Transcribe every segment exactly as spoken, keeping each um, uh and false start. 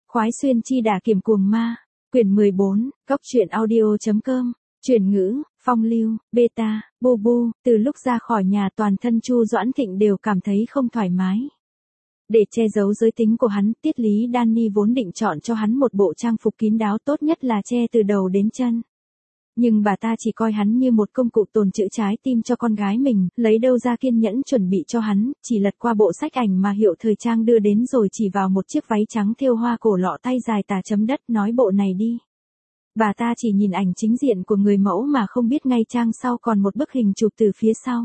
Khoái xuyên chi đả kiểm cuồng ma. Quyển mười bốn, Cốc truyện audio.com. Chuyển ngữ, phong lưu, beta, bu bu. Từ lúc ra khỏi nhà toàn thân Chu Doãn Thịnh đều cảm thấy không thoải mái. Để che giấu giới tính của hắn, Tiết Lý Danny vốn định chọn cho hắn một bộ trang phục kín đáo, tốt nhất là che từ đầu đến chân. Nhưng bà ta chỉ coi hắn như một công cụ tồn trữ trái tim cho con gái mình, lấy đâu ra kiên nhẫn chuẩn bị cho hắn, chỉ lật qua bộ sách ảnh mà hiệu thời trang đưa đến rồi chỉ vào một chiếc váy trắng thêu hoa cổ lọ tay dài tà chấm đất, nói bộ này đi. Bà ta chỉ nhìn ảnh chính diện của người mẫu mà không biết ngay trang sau còn một bức hình chụp từ phía sau.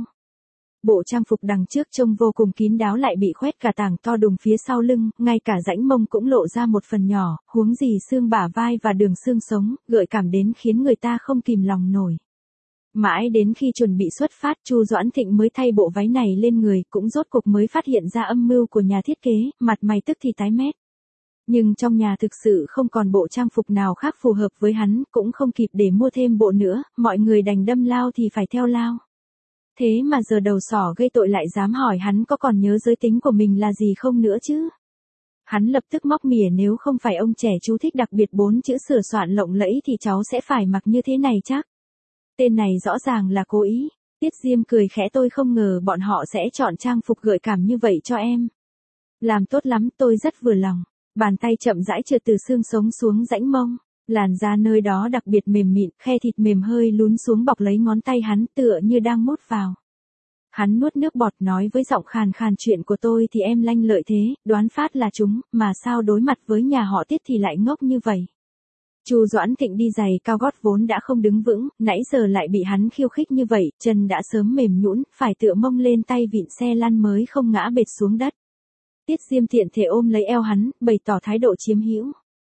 Bộ trang phục đằng trước trông vô cùng kín đáo lại bị khoét cả tảng to đùng phía sau lưng, ngay cả rãnh mông cũng lộ ra một phần nhỏ, huống gì xương bả vai và đường xương sống, gợi cảm đến khiến người ta không kìm lòng nổi. Mãi đến khi chuẩn bị xuất phát, Chu Doãn Thịnh mới thay bộ váy này lên người, cũng rốt cuộc mới phát hiện ra âm mưu của nhà thiết kế, mặt mày tức thì tái mét. Nhưng trong nhà thực sự không còn bộ trang phục nào khác phù hợp với hắn, cũng không kịp để mua thêm bộ nữa, mọi người đành đâm lao thì phải theo lao. Thế mà giờ đầu sỏ gây tội lại dám hỏi hắn có còn nhớ giới tính của mình là gì không nữa chứ. Hắn lập tức móc mỉa, nếu không phải ông trẻ chú thích đặc biệt bốn chữ sửa soạn lộng lẫy thì cháu sẽ phải mặc như thế này chắc. Tên này rõ ràng là cố ý. Tiết Diêm cười khẽ, tôi không ngờ bọn họ sẽ chọn trang phục gợi cảm như vậy cho em. Làm tốt lắm, tôi rất vừa lòng. Bàn tay chậm rãi trượt từ xương sống xuống rãnh mông. Làn da nơi đó đặc biệt mềm mịn, khe thịt mềm hơi lún xuống bọc lấy ngón tay hắn, tựa như đang mút vào. Hắn nuốt nước bọt nói với giọng khàn khàn, chuyện của tôi thì em lanh lợi thế, đoán phát là chúng, mà sao đối mặt với nhà họ Tiết thì lại ngốc như vậy. Chu Doãn Thịnh đi giày cao gót vốn đã không đứng vững, nãy giờ lại bị hắn khiêu khích như vậy, chân đã sớm mềm nhũn, phải tựa mông lên tay vịn xe lăn mới không ngã bệt xuống đất. Tiết Diêm tiện thể ôm lấy eo hắn, bày tỏ thái độ chiếm hữu.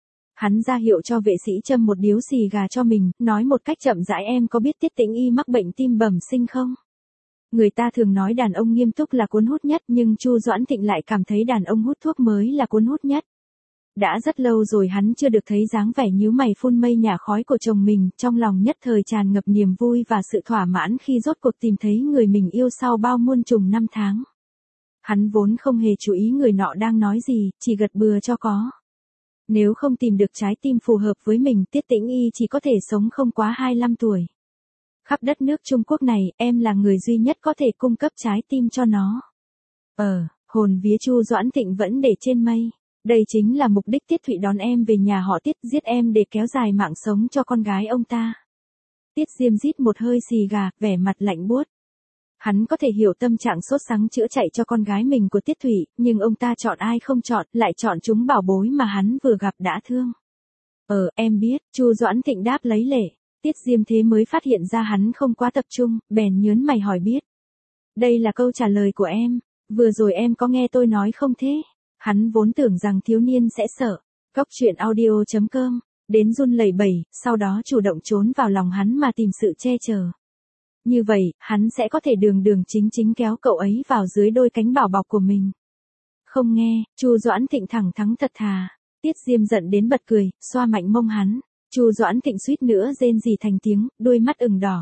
Hắn ra hiệu cho vệ sĩ châm một điếu xì gà cho mình, nói một cách chậm rãi, em có biết Tiết Tĩnh Y mắc bệnh tim bẩm sinh không? Người ta thường nói đàn ông nghiêm túc là cuốn hút nhất, nhưng Chu Doãn Thịnh lại cảm thấy đàn ông hút thuốc mới là cuốn hút nhất. Đã rất lâu rồi hắn chưa được thấy dáng vẻ nhíu mày phun mây nhả khói của chồng mình, trong lòng nhất thời tràn ngập niềm vui và sự thỏa mãn khi rốt cuộc tìm thấy người mình yêu sau bao muôn trùng năm tháng. Hắn vốn không hề chú ý người nọ đang nói gì, chỉ gật bừa cho có. Nếu không tìm được trái tim phù hợp với mình, Tiết Tĩnh Y chỉ có thể sống không quá hai mươi lăm tuổi. Khắp đất nước Trung Quốc này, em là người duy nhất có thể cung cấp trái tim cho nó. Ờ, hồn vía Chu Doãn Thịnh vẫn để trên mây. Đây chính là mục đích Tiết Thụy đón em về nhà họ Tiết, giết em để kéo dài mạng sống cho con gái ông ta. Tiết Diêm rít một hơi xì gà, vẻ mặt lạnh buốt. Hắn có thể hiểu tâm trạng sốt sắng chữa chạy cho con gái mình của Tiết Thụy, nhưng ông ta chọn ai không chọn, lại chọn chúng bảo bối mà hắn vừa gặp đã thương. Ờ, em biết, Chu Doãn Thịnh đáp lấy lệ. Tiết Diêm thế mới phát hiện ra hắn không quá tập trung, bèn nhớn mày hỏi biết. Đây là câu trả lời của em, vừa rồi em có nghe tôi nói không thế? Hắn vốn tưởng rằng thiếu niên sẽ sợ. Cốc truyện audio.com, đến run lẩy bẩy, sau đó chủ động trốn vào lòng hắn mà tìm sự che chở. Như vậy, hắn sẽ có thể đường đường chính chính kéo cậu ấy vào dưới đôi cánh bảo bọc của mình. Không nghe, Chu Doãn Thịnh thẳng thắn thật thà. Tiết Diêm giận đến bật cười, xoa mạnh mông hắn. Chu Doãn Thịnh suýt nữa rên rỉ thành tiếng, đôi mắt ửng đỏ.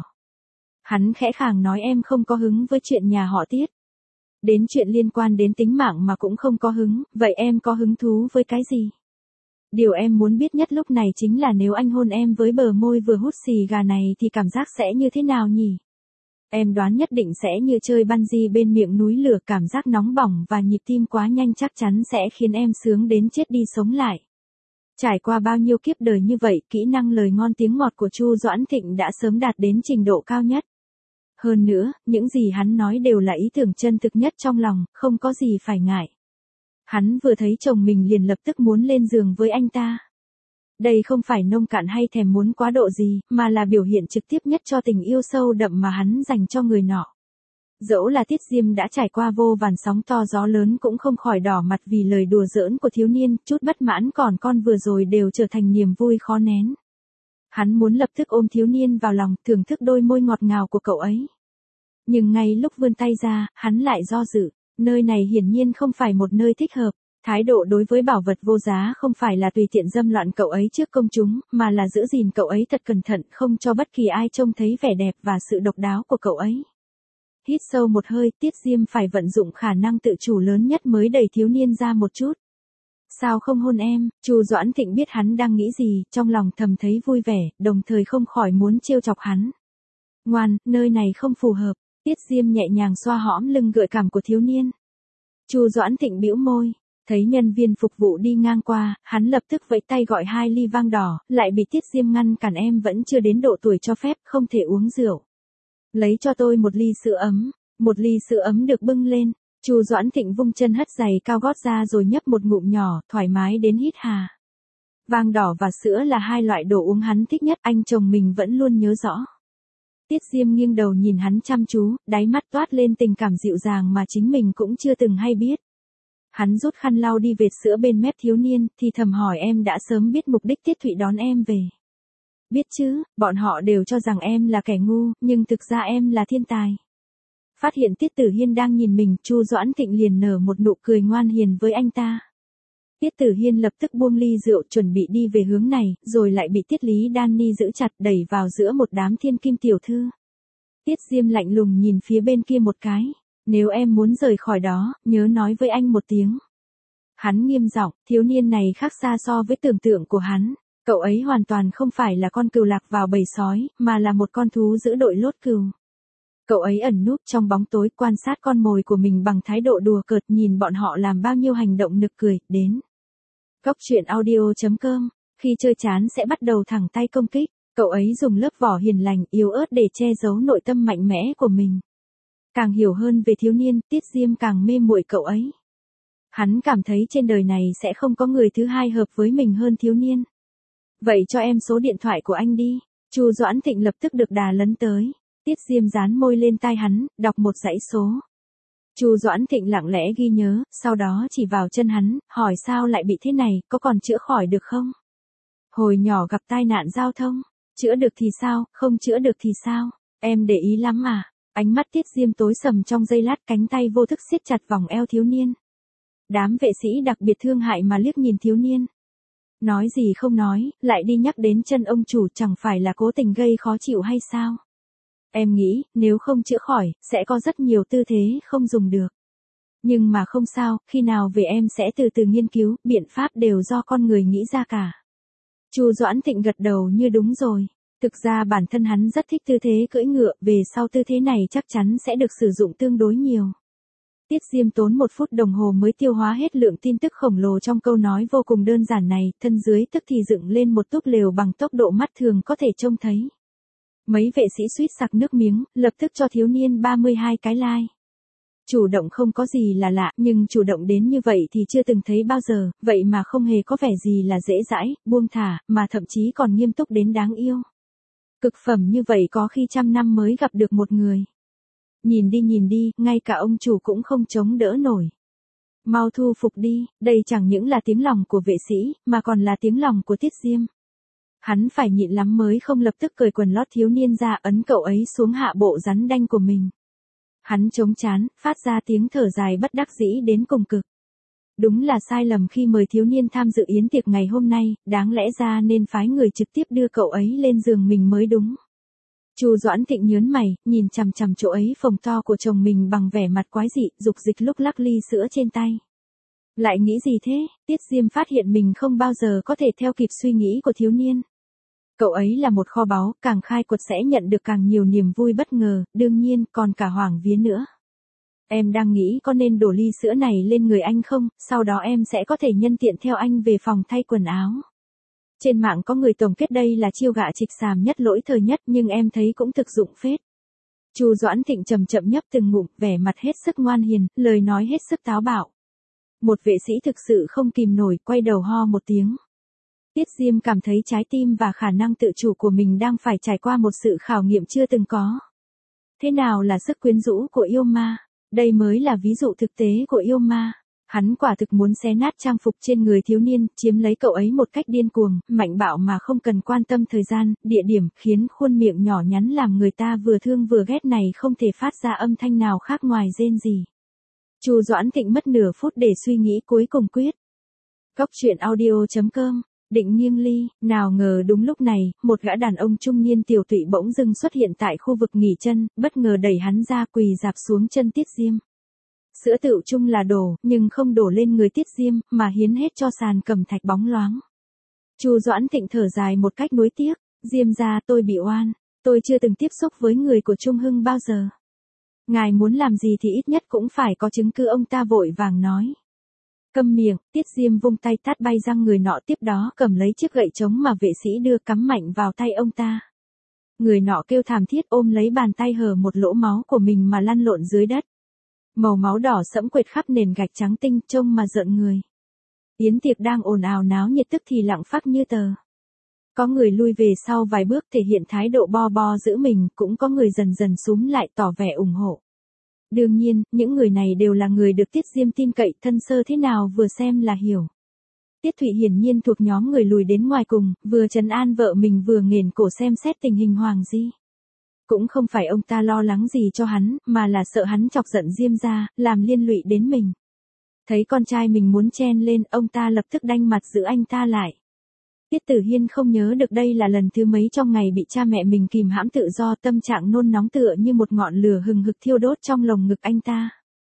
Hắn khẽ khàng nói, em không có hứng với chuyện nhà họ Tiết. Đến chuyện liên quan đến tính mạng mà cũng không có hứng, vậy em có hứng thú với cái gì? Điều em muốn biết nhất lúc này chính là nếu anh hôn em với bờ môi vừa hút xì gà này thì cảm giác sẽ như thế nào nhỉ? Em đoán nhất định sẽ như chơi bungee bên miệng núi lửa, cảm giác nóng bỏng và nhịp tim quá nhanh chắc chắn sẽ khiến em sướng đến chết đi sống lại. Trải qua bao nhiêu kiếp đời như vậy, kỹ năng lời ngon tiếng ngọt của Chu Doãn Thịnh đã sớm đạt đến trình độ cao nhất. Hơn nữa, những gì hắn nói đều là ý tưởng chân thực nhất trong lòng, không có gì phải ngại. Hắn vừa thấy chồng mình liền lập tức muốn lên giường với anh ta. Đây không phải nông cạn hay thèm muốn quá độ gì, mà là biểu hiện trực tiếp nhất cho tình yêu sâu đậm mà hắn dành cho người nọ. Dẫu là Tiết Diêm đã trải qua vô vàn sóng to gió lớn cũng không khỏi đỏ mặt vì lời đùa giỡn của thiếu niên, chút bất mãn còn con vừa rồi đều trở thành niềm vui khó nén. Hắn muốn lập tức ôm thiếu niên vào lòng, thưởng thức đôi môi ngọt ngào của cậu ấy. Nhưng ngay lúc vươn tay ra, hắn lại do dự, nơi này hiển nhiên không phải một nơi thích hợp. Thái độ đối với bảo vật vô giá không phải là tùy tiện dâm loạn cậu ấy trước công chúng, mà là giữ gìn cậu ấy thật cẩn thận, không cho bất kỳ ai trông thấy vẻ đẹp và sự độc đáo của cậu ấy. Hít sâu một hơi, Tiết Diêm phải vận dụng khả năng tự chủ lớn nhất mới đẩy thiếu niên ra một chút. Sao không hôn em? Chu Doãn Thịnh biết hắn đang nghĩ gì, trong lòng thầm thấy vui vẻ, đồng thời không khỏi muốn trêu chọc hắn. Ngoan, nơi này không phù hợp. Tiết Diêm nhẹ nhàng xoa hõm lưng gợi cảm của thiếu niên. Chu Doãn Thịnh bĩu môi, thấy nhân viên phục vụ đi ngang qua, hắn lập tức vẫy tay gọi hai ly vang đỏ, lại bị Tiết Diêm ngăn cản, em vẫn chưa đến độ tuổi cho phép, không thể uống rượu. Lấy cho tôi một ly sữa ấm. Một ly sữa ấm được bưng lên, Chu Doãn Thịnh vung chân hất giày cao gót ra rồi nhấp một ngụm nhỏ, thoải mái đến hít hà. Vang đỏ và sữa là hai loại đồ uống hắn thích nhất, anh chồng mình vẫn luôn nhớ rõ. Tiết Diêm nghiêng đầu nhìn hắn chăm chú, đáy mắt toát lên tình cảm dịu dàng mà chính mình cũng chưa từng hay biết. Hắn rút khăn lau đi vệt sữa bên mép thiếu niên, thì thầm hỏi em đã sớm biết mục đích Tiết Thụy đón em về. Biết chứ, bọn họ đều cho rằng em là kẻ ngu, nhưng thực ra em là thiên tài. Phát hiện Tiết Tử Hiên đang nhìn mình, Chu Doãn Thịnh liền nở một nụ cười ngoan hiền với anh ta. Tiết Tử Hiên lập tức buông ly rượu chuẩn bị đi về hướng này, rồi lại bị Tiết Lý Đan Ni giữ chặt đẩy vào giữa một đám thiên kim tiểu thư. Tiết Diêm lạnh lùng nhìn phía bên kia một cái, nếu em muốn rời khỏi đó, nhớ nói với anh một tiếng. Hắn nghiêm giọng, thiếu niên này khác xa so với tưởng tượng của hắn, cậu ấy hoàn toàn không phải là con cừu lạc vào bầy sói, mà là một con thú giữ đội lốt cừu. Cậu ấy ẩn núp trong bóng tối quan sát con mồi của mình bằng thái độ đùa cợt, nhìn bọn họ làm bao nhiêu hành động nực cười, đến. Cốc truyện audio chấm com, khi chơi chán sẽ bắt đầu thẳng tay công kích, cậu ấy dùng lớp vỏ hiền lành, yếu ớt để che giấu nội tâm mạnh mẽ của mình. Càng hiểu hơn về thiếu niên, Tiết Diêm càng mê muội cậu ấy. Hắn cảm thấy trên đời này sẽ không có người thứ hai hợp với mình hơn thiếu niên. Vậy cho em số điện thoại của anh đi. Chu Doãn Thịnh lập tức được đà lấn tới. Tiết Diêm dán môi lên tai hắn, đọc một dãy số. Chu Doãn Thịnh lặng lẽ ghi nhớ, sau đó chỉ vào chân hắn, hỏi sao lại bị thế này, có còn chữa khỏi được không? Hồi nhỏ gặp tai nạn giao thông, chữa được thì sao, không chữa được thì sao? Em để ý lắm à? Ánh mắt Tiết Diêm tối sầm trong giây lát, cánh tay vô thức siết chặt vòng eo thiếu niên. Đám vệ sĩ đặc biệt thương hại mà liếc nhìn thiếu niên. Nói gì không nói, lại đi nhắc đến chân ông chủ, chẳng phải là cố tình gây khó chịu hay sao? Em nghĩ, nếu không chữa khỏi, sẽ có rất nhiều tư thế không dùng được. Nhưng mà không sao, khi nào về em sẽ từ từ nghiên cứu, biện pháp đều do con người nghĩ ra cả. Chu Doãn Thịnh gật đầu như đúng rồi. Thực ra bản thân hắn rất thích tư thế cưỡi ngựa, về sau tư thế này chắc chắn sẽ được sử dụng tương đối nhiều. Tiết Diêm tốn một phút đồng hồ mới tiêu hóa hết lượng tin tức khổng lồ trong câu nói vô cùng đơn giản này, thân dưới tức thì dựng lên một túp lều bằng tốc độ mắt thường có thể trông thấy. Mấy vệ sĩ suýt sặc nước miếng, lập tức cho thiếu niên ba mươi hai cái like. Chủ động không có gì là lạ, nhưng chủ động đến như vậy thì chưa từng thấy bao giờ, vậy mà không hề có vẻ gì là dễ dãi, buông thả, mà thậm chí còn nghiêm túc đến đáng yêu. Cực phẩm như vậy có khi trăm năm mới gặp được một người. Nhìn đi nhìn đi, ngay cả ông chủ cũng không chống đỡ nổi. Mau thu phục đi, đây chẳng những là tiếng lòng của vệ sĩ, mà còn là tiếng lòng của Tiết Diêm. Hắn phải nhịn lắm mới không lập tức cởi quần lót thiếu niên ra, ấn cậu ấy xuống hạ bộ rắn đanh của mình. Hắn chống chán, phát ra tiếng thở dài bất đắc dĩ đến cùng cực. Đúng là sai lầm khi mời thiếu niên tham dự yến tiệc ngày hôm nay, đáng lẽ ra nên phái người trực tiếp đưa cậu ấy lên giường mình mới đúng. Chu Doãn Thịnh nhớn mày, nhìn chằm chằm chỗ ấy phồng to của chồng mình bằng vẻ mặt quái dị, dục dịch lúc lắc ly sữa trên tay. Lại nghĩ gì thế? Tiết Diêm phát hiện mình không bao giờ có thể theo kịp suy nghĩ của thiếu niên. Cậu ấy là một kho báu, càng khai quật sẽ nhận được càng nhiều niềm vui bất ngờ, đương nhiên còn cả hoảng vía nữa. Em đang nghĩ có nên đổ ly sữa này lên người anh không, sau đó em sẽ có thể nhân tiện theo anh về phòng thay quần áo. Trên mạng có người tổng kết đây là chiêu gạ trịch xàm nhất lỗi thời nhất, nhưng em thấy cũng thực dụng phết. Chu Doãn Thịnh chậm chậm nhấp từng ngụm, vẻ mặt hết sức ngoan hiền, lời nói hết sức táo bạo. Một vệ sĩ thực sự không kìm nổi, quay đầu ho một tiếng. Tiết Diêm cảm thấy trái tim và khả năng tự chủ của mình đang phải trải qua một sự khảo nghiệm chưa từng có. Thế nào là sức quyến rũ của yêu ma? Đây mới là ví dụ thực tế của yêu ma. Hắn quả thực muốn xé nát trang phục trên người thiếu niên, chiếm lấy cậu ấy một cách điên cuồng, mạnh bạo mà không cần quan tâm thời gian, địa điểm, khiến khuôn miệng nhỏ nhắn làm người ta vừa thương vừa ghét này không thể phát ra âm thanh nào khác ngoài rên rỉ. Chu Doãn Thịnh mất nửa phút để suy nghĩ, cuối cùng quyết. Cốc truyện audio chấm com, định nghiêng ly, nào ngờ đúng lúc này, một gã đàn ông trung niên tiểu tụy bỗng dưng xuất hiện tại khu vực nghỉ chân, bất ngờ đẩy hắn ra, quỳ rạp xuống chân Tiết Diêm. Sữa tựu chung là đổ, nhưng không đổ lên người Tiết Diêm, mà hiến hết cho sàn cẩm thạch bóng loáng. Chu Doãn Thịnh thở dài một cách nuối tiếc, Diêm gia tôi bị oan, tôi chưa từng tiếp xúc với người của Trung Hưng bao giờ. Ngài muốn làm gì thì ít nhất cũng phải có chứng cứ, ông ta vội vàng nói. Câm miệng, Tiết Diêm vung tay tát bay răng người nọ, tiếp đó cầm lấy chiếc gậy trống mà vệ sĩ đưa cắm mạnh vào tay ông ta. Người nọ kêu thảm thiết ôm lấy bàn tay hở một lỗ máu của mình mà lăn lộn dưới đất. Màu máu đỏ sẫm quệt khắp nền gạch trắng tinh, trông mà rợn người. Yến tiệc đang ồn ào náo nhiệt tức thì lặng phắc như tờ. Có người lui về sau vài bước thể hiện thái độ bo bo giữ mình, cũng có người dần dần xúm lại tỏ vẻ ủng hộ. Đương nhiên, những người này đều là người được Tiết Diêm tin cậy, thân sơ thế nào vừa xem là hiểu. Tiết Thụy hiển nhiên thuộc nhóm người lùi đến ngoài cùng, vừa trấn an vợ mình vừa nghển cổ xem xét tình hình Hoàng Di. Cũng không phải ông ta lo lắng gì cho hắn, mà là sợ hắn chọc giận Diêm gia, làm liên lụy đến mình. Thấy con trai mình muốn chen lên, ông ta lập tức đanh mặt giữ anh ta lại. Tiết Tử Hiên không nhớ được đây là lần thứ mấy trong ngày bị cha mẹ mình kìm hãm tự do, tâm trạng nôn nóng tựa như một ngọn lửa hừng hực thiêu đốt trong lồng ngực anh ta.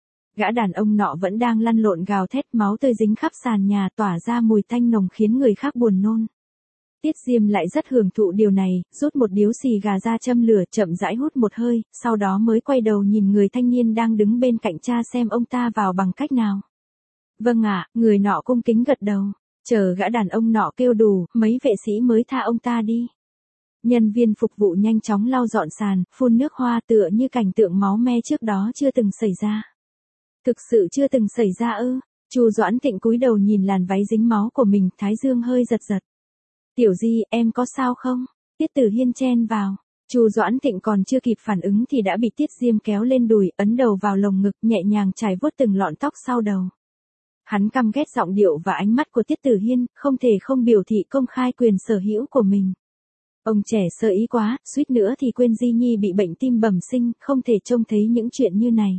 Gã đàn ông nọ vẫn đang lăn lộn gào thét, máu tươi dính khắp sàn nhà, tỏa ra mùi tanh nồng khiến người khác buồn nôn. Tiết Diêm lại rất hưởng thụ điều này, rút một điếu xì gà ra châm lửa, chậm rãi hút một hơi, sau đó mới quay đầu nhìn người thanh niên đang đứng bên cạnh cha xem ông ta vào bằng cách nào. Vâng ạ, người nọ cung kính gật đầu. Chờ gã đàn ông nọ kêu đủ, mấy vệ sĩ mới tha ông ta đi. Nhân viên phục vụ nhanh chóng lau dọn sàn, phun nước hoa, tựa như cảnh tượng máu me trước đó chưa từng xảy ra. Thực sự chưa từng xảy ra ư? Chu Doãn Thịnh cúi đầu nhìn làn váy dính máu của mình, thái dương hơi giật giật. Tiểu Di, em có sao không? Tiết Tử Hiên chen vào. Chu Doãn Thịnh còn chưa kịp phản ứng thì đã bị Tiết Diêm kéo lên đùi, ấn đầu vào lồng ngực, nhẹ nhàng chải vuốt từng lọn tóc sau đầu. Hắn căm ghét giọng điệu và ánh mắt của Tiết Tử Hiên, không thể không biểu thị công khai quyền sở hữu của mình. Ông trẻ sơ ý quá, suýt nữa thì quên Di Nhi bị bệnh tim bẩm sinh, không thể trông thấy những chuyện như này.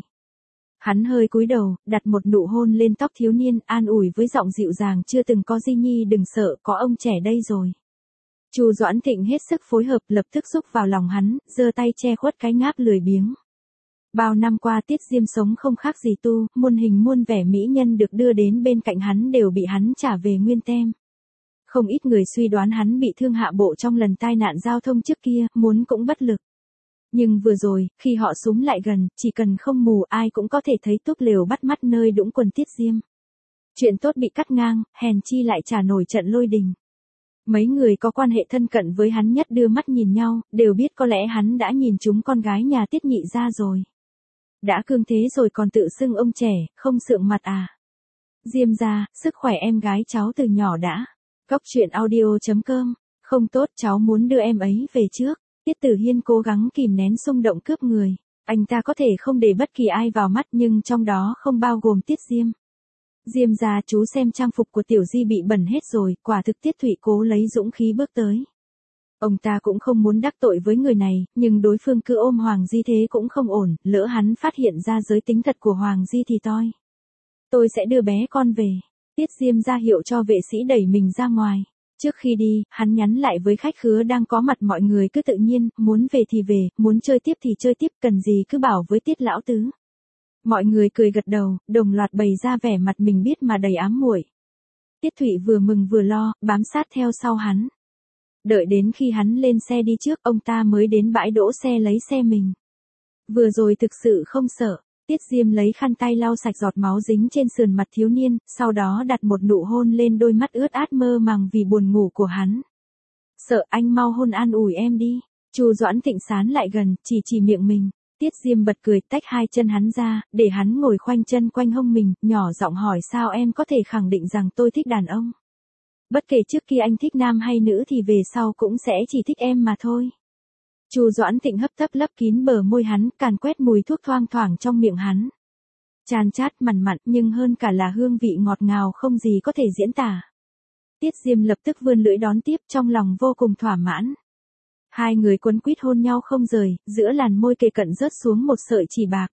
Hắn hơi cúi đầu, đặt một nụ hôn lên tóc thiếu niên, an ủi với giọng dịu dàng, chưa từng có Di Nhi đừng sợ, có ông trẻ đây rồi. Chu Doãn Thịnh hết sức phối hợp, lập tức xúc vào lòng hắn, giơ tay che khuất cái ngáp lười biếng. Bao năm qua Tiết Diêm sống không khác gì tu, muôn hình muôn vẻ mỹ nhân được đưa đến bên cạnh hắn đều bị hắn trả về nguyên tem. Không ít người suy đoán hắn bị thương hạ bộ trong lần tai nạn giao thông trước kia, muốn cũng bất lực. Nhưng vừa rồi, khi họ xúm lại gần, chỉ cần không mù ai cũng có thể thấy túp lều bắt mắt nơi đũng quần Tiết Diêm. Chuyện tốt bị cắt ngang, hèn chi lại trả nổi trận lôi đình. Mấy người có quan hệ thân cận với hắn nhất đưa mắt nhìn nhau, đều biết có lẽ hắn đã nhìn trúng con gái nhà Tiết Nhị ra rồi. Đã cương thế rồi còn tự xưng ông trẻ, không sượng mặt à. Diêm gia, sức khỏe em gái cháu từ nhỏ đã. Cóc truyện audio chấm com, không tốt, cháu muốn đưa em ấy về trước. Tiết Tử Hiên cố gắng kìm nén xung động cướp người. Anh ta có thể không để bất kỳ ai vào mắt nhưng trong đó không bao gồm Tiết Diêm. Diêm gia, chú xem trang phục của Tiểu Di bị bẩn hết rồi, quả thực Tiết Thụy cố lấy dũng khí bước tới. Ông ta cũng không muốn đắc tội với người này, nhưng đối phương cứ ôm Hoàng Di thế cũng không ổn, lỡ hắn phát hiện ra giới tính thật của Hoàng Di thì toi. Tôi sẽ đưa bé con về. Tiết Diêm ra hiệu cho vệ sĩ đẩy mình ra ngoài. Trước khi đi, hắn nhắn lại với khách khứa đang có mặt mọi người cứ tự nhiên, muốn về thì về, muốn chơi tiếp thì chơi tiếp, cần gì cứ bảo với Tiết lão tứ. Mọi người cười gật đầu, đồng loạt bày ra vẻ mặt mình biết mà đầy ám muội. Tiết Thụy vừa mừng vừa lo, bám sát theo sau hắn. Đợi đến khi hắn lên xe đi trước, ông ta mới đến bãi đỗ xe lấy xe mình. Vừa rồi thực sự không sợ. Tiết Diêm lấy khăn tay lau sạch giọt máu dính trên sườn mặt thiếu niên, sau đó đặt một nụ hôn lên đôi mắt ướt át mơ màng vì buồn ngủ của hắn. Sợ anh mau hôn an ủi em đi. Chu Doãn Thịnh sán lại gần, chỉ chỉ miệng mình. Tiết Diêm bật cười, tách hai chân hắn ra, để hắn ngồi khoanh chân quanh hông mình, nhỏ giọng hỏi sao em có thể khẳng định rằng tôi thích đàn ông. Bất kể trước kia anh thích nam hay nữ thì về sau cũng sẽ chỉ thích em mà thôi. Chu Doãn Thịnh hấp tấp lấp kín bờ môi hắn, càn quét mùi thuốc thoang thoảng trong miệng hắn. Chan chát mặn mặn nhưng hơn cả là hương vị ngọt ngào không gì có thể diễn tả. Tiết Diêm lập tức vươn lưỡi đón tiếp, trong lòng vô cùng thỏa mãn. Hai người quấn quýt hôn nhau không rời, giữa làn môi kề cận rớt xuống một sợi chỉ bạc.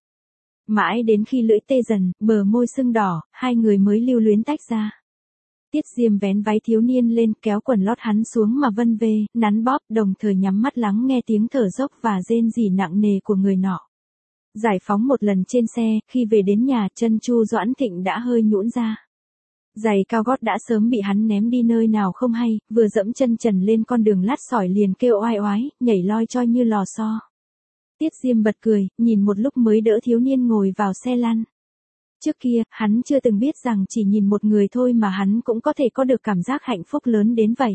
Mãi đến khi lưỡi tê dần, bờ môi sưng đỏ, hai người mới lưu luyến tách ra. Tiết Diêm vén váy thiếu niên lên, kéo quần lót hắn xuống mà vân vê, nắn bóp, đồng thời nhắm mắt lắng nghe tiếng thở dốc và rên rỉ nặng nề của người nọ. Giải phóng một lần trên xe, khi về đến nhà, chân Chu Doãn Thịnh đã hơi nhũn ra. Giày cao gót đã sớm bị hắn ném đi nơi nào không hay, vừa dẫm chân trần lên con đường lát sỏi liền kêu oai oái, nhảy loi choi như lò xo. Tiết Diêm bật cười, nhìn một lúc mới đỡ thiếu niên ngồi vào xe lăn. Trước kia, hắn chưa từng biết rằng chỉ nhìn một người thôi mà hắn cũng có thể có được cảm giác hạnh phúc lớn đến vậy.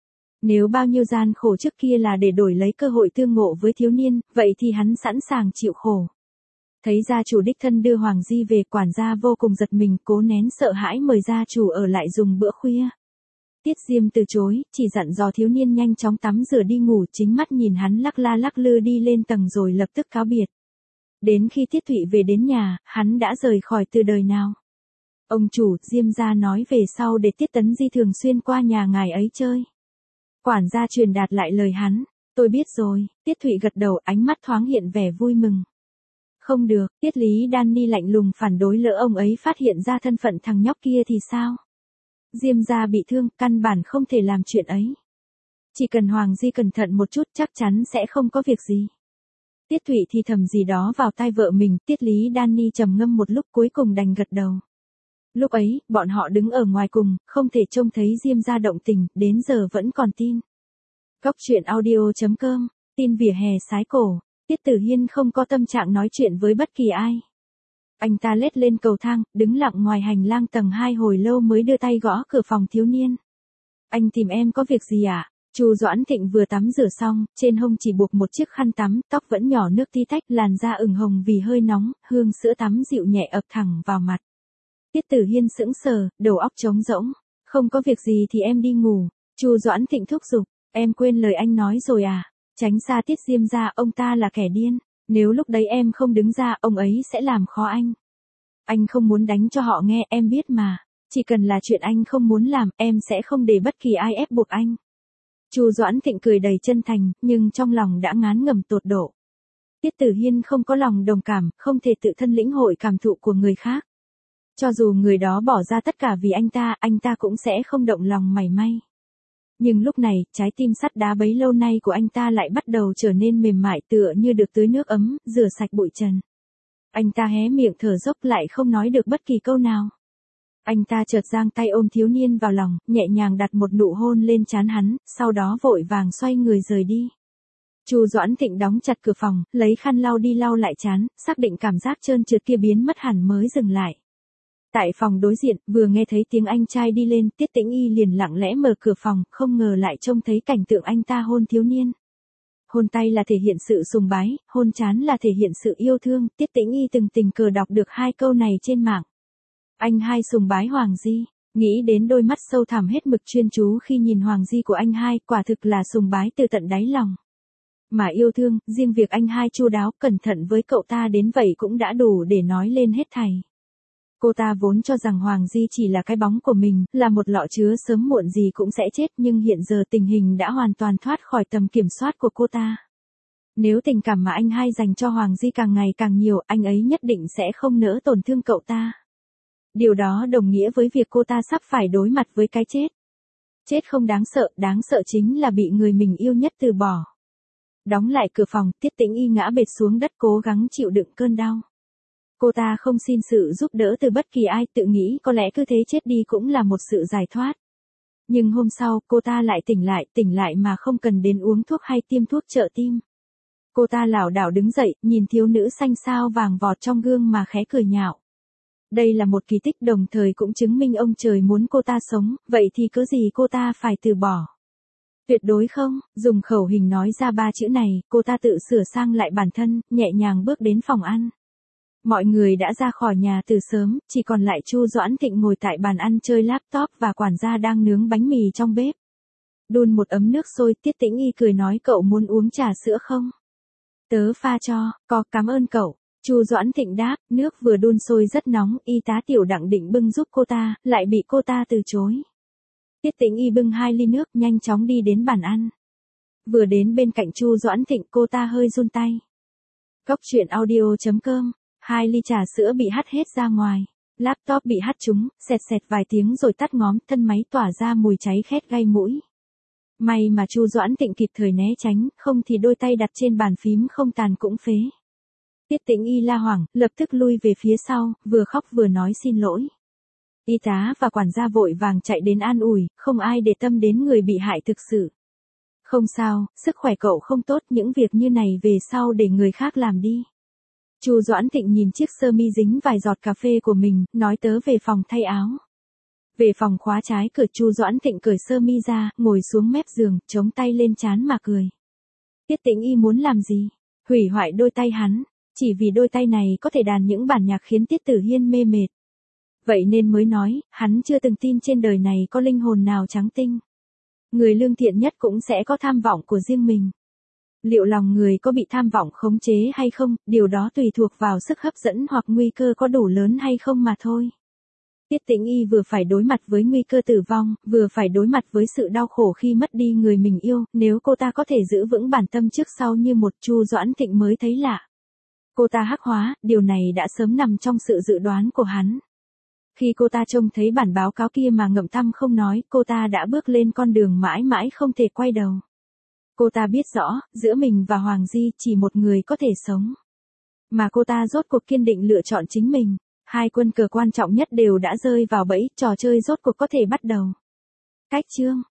Nếu bao nhiêu gian khổ trước kia là để đổi lấy cơ hội tương ngộ với thiếu niên, vậy thì hắn sẵn sàng chịu khổ. Thấy gia chủ đích thân đưa Hoàng Di về, quản gia vô cùng giật mình, cố nén sợ hãi mời gia chủ ở lại dùng bữa khuya. Tiết Diêm từ chối, chỉ dặn dò thiếu niên nhanh chóng tắm rửa đi ngủ, chính mắt nhìn hắn lắc la lắc lư đi lên tầng rồi lập tức cáo biệt. Đến khi Tiết Thụy về đến nhà, hắn đã rời khỏi từ đời nào. Ông chủ, Diêm gia nói về sau để Tiết Tấn Di thường xuyên qua nhà ngài ấy chơi. Quản gia truyền đạt lại lời hắn, tôi biết rồi. Tiết Thụy gật đầu, ánh mắt thoáng hiện vẻ vui mừng. Không được, Tiết Lý Đan Ni lạnh lùng phản đối, lỡ ông ấy phát hiện ra thân phận thằng nhóc kia thì sao? Diêm gia bị thương, căn bản không thể làm chuyện ấy. Chỉ cần Hoàng Di cẩn thận một chút chắc chắn sẽ không có việc gì. Tiết Thụy thì thầm gì đó vào tai vợ mình, Tiết Lý Đan Ni trầm ngâm một lúc cuối cùng đành gật đầu. Lúc ấy, bọn họ đứng ở ngoài cùng, không thể trông thấy Diêm gia động tình, đến giờ vẫn còn tin. Cóc truyện audio chấm com, tin vỉa hè sái cổ. Tiết Tử Hiên không có tâm trạng nói chuyện với bất kỳ ai. Anh ta lết lên cầu thang, đứng lặng ngoài hành lang tầng hai hồi lâu mới đưa tay gõ cửa phòng thiếu niên. Anh tìm em có việc gì ạ? À? Chu Doãn Thịnh vừa tắm rửa xong, trên hông chỉ buộc một chiếc khăn tắm, tóc vẫn nhỏ nước tí tách, làn da ửng hồng vì hơi nóng, hương sữa tắm dịu nhẹ ập thẳng vào mặt. Tiết Tử Hiên sững sờ, đầu óc trống rỗng. Không có việc gì thì em đi ngủ. Chu Doãn Thịnh thúc giục, em quên lời anh nói rồi à? Tránh xa Tiết Diêm gia, ông ta là kẻ điên. Nếu lúc đấy em không đứng ra, ông ấy sẽ làm khó anh. Anh không muốn đánh cho họ nghe, em biết mà. Chỉ cần là chuyện anh không muốn làm, em sẽ không để bất kỳ ai ép buộc anh. Chu Doãn Thịnh cười đầy chân thành, nhưng trong lòng đã ngán ngẩm tột độ. Tiết Tử Hiên không có lòng đồng cảm, không thể tự thân lĩnh hội cảm thụ của người khác. Cho dù người đó bỏ ra tất cả vì anh ta, anh ta cũng sẽ không động lòng mảy may. Nhưng lúc này, trái tim sắt đá bấy lâu nay của anh ta lại bắt đầu trở nên mềm mại, tựa như được tưới nước ấm, rửa sạch bụi trần. Anh ta hé miệng thở dốc lại không nói được bất kỳ câu nào. Anh ta chợt giang tay ôm thiếu niên vào lòng, nhẹ nhàng đặt một nụ hôn lên trán hắn, sau đó vội vàng xoay người rời đi. Chu Doãn Thịnh đóng chặt cửa phòng, lấy khăn lau đi lau lại trán, xác định cảm giác trơn trượt kia biến mất hẳn mới dừng lại. Tại phòng đối diện, vừa nghe thấy tiếng anh trai đi lên, Tiết Tĩnh Y liền lặng lẽ mở cửa phòng, không ngờ lại trông thấy cảnh tượng anh ta hôn thiếu niên. Hôn tay là thể hiện sự sùng bái, hôn trán là thể hiện sự yêu thương, Tiết Tĩnh Y từng tình cờ đọc được hai câu này trên mạng. Anh hai sùng bái Hoàng Di, nghĩ đến đôi mắt sâu thẳm hết mực chuyên chú khi nhìn Hoàng Di của anh hai, quả thực là sùng bái từ tận đáy lòng. Mà yêu thương, riêng việc anh hai chu đáo, cẩn thận với cậu ta đến vậy cũng đã đủ để nói lên hết thảy. Cô ta vốn cho rằng Hoàng Di chỉ là cái bóng của mình, là một lọ chứa sớm muộn gì cũng sẽ chết, nhưng hiện giờ tình hình đã hoàn toàn thoát khỏi tầm kiểm soát của cô ta. Nếu tình cảm mà anh hai dành cho Hoàng Di càng ngày càng nhiều, anh ấy nhất định sẽ không nỡ tổn thương cậu ta. Điều đó đồng nghĩa với việc cô ta sắp phải đối mặt với cái chết. Chết không đáng sợ, đáng sợ chính là bị người mình yêu nhất từ bỏ. Đóng lại cửa phòng, Tiết Tĩnh Y ngã bệt xuống đất cố gắng chịu đựng cơn đau. Cô ta không xin sự giúp đỡ từ bất kỳ ai, tự nghĩ có lẽ cứ thế chết đi cũng là một sự giải thoát. Nhưng hôm sau, cô ta lại tỉnh lại, tỉnh lại mà không cần đến uống thuốc hay tiêm thuốc trợ tim. Cô ta lảo đảo đứng dậy, nhìn thiếu nữ xanh xao vàng vọt trong gương mà khẽ cười nhạo. Đây là một kỳ tích, đồng thời cũng chứng minh ông trời muốn cô ta sống, vậy thì cớ gì cô ta phải từ bỏ. Tuyệt đối không, dùng khẩu hình nói ra ba chữ này, cô ta tự sửa sang lại bản thân, nhẹ nhàng bước đến phòng ăn. Mọi người đã ra khỏi nhà từ sớm, chỉ còn lại Chu Doãn Thịnh ngồi tại bàn ăn chơi laptop và quản gia đang nướng bánh mì trong bếp. Đun một ấm nước sôi, Tiết Tĩnh Y cười nói, cậu muốn uống trà sữa không? Tớ pha cho, có, cảm ơn cậu. Chu Doãn Thịnh đáp, nước vừa đun sôi rất nóng, y tá Tiểu Đặng định bưng giúp cô ta, lại bị cô ta từ chối. Tiết Tĩnh Y bưng hai ly nước, nhanh chóng đi đến bàn ăn. Vừa đến bên cạnh Chu Doãn Thịnh, cô ta hơi run tay. Cóc truyện audio chấm com. Hai ly trà sữa bị hắt hết ra ngoài. Laptop bị hắt trúng, xẹt xẹt vài tiếng rồi tắt ngóm, thân máy tỏa ra mùi cháy khét gây mũi. May mà Chu Doãn Thịnh kịp thời né tránh, không thì đôi tay đặt trên bàn phím không tàn cũng phế. Tiết Tĩnh Y la hoảng, lập tức lui về phía sau, vừa khóc vừa nói xin lỗi. Y tá và quản gia vội vàng chạy đến an ủi, không ai để tâm đến người bị hại thực sự. Không sao, sức khỏe cậu không tốt, những việc như này về sau để người khác làm đi. Chu Doãn Thịnh nhìn chiếc sơ mi dính vài giọt cà phê của mình, nói tớ về phòng thay áo. Về phòng khóa trái cửa, Chu Doãn Thịnh cởi sơ mi ra, ngồi xuống mép giường, chống tay lên trán mà cười. Tiết Tĩnh Y muốn làm gì? Hủy hoại đôi tay hắn, chỉ vì đôi tay này có thể đàn những bản nhạc khiến Tiết Tử Hiên mê mệt. Vậy nên mới nói, hắn chưa từng tin trên đời này có linh hồn nào trắng tinh. Người lương thiện nhất cũng sẽ có tham vọng của riêng mình. Liệu lòng người có bị tham vọng khống chế hay không, điều đó tùy thuộc vào sức hấp dẫn hoặc nguy cơ có đủ lớn hay không mà thôi. Tiết Tĩnh Y vừa phải đối mặt với nguy cơ tử vong, vừa phải đối mặt với sự đau khổ khi mất đi người mình yêu, nếu cô ta có thể giữ vững bản tâm trước sau như một, Chu Doãn Thịnh mới thấy lạ. Cô ta hắc hóa, điều này đã sớm nằm trong sự dự đoán của hắn. Khi cô ta trông thấy bản báo cáo kia mà ngậm thăm không nói, cô ta đã bước lên con đường mãi mãi không thể quay đầu. Cô ta biết rõ, giữa mình và Hoàng Di chỉ một người có thể sống. Mà cô ta rốt cuộc kiên định lựa chọn chính mình. Hai quân cờ quan trọng nhất đều đã rơi vào bẫy, trò chơi rốt cuộc có thể bắt đầu. Cách chương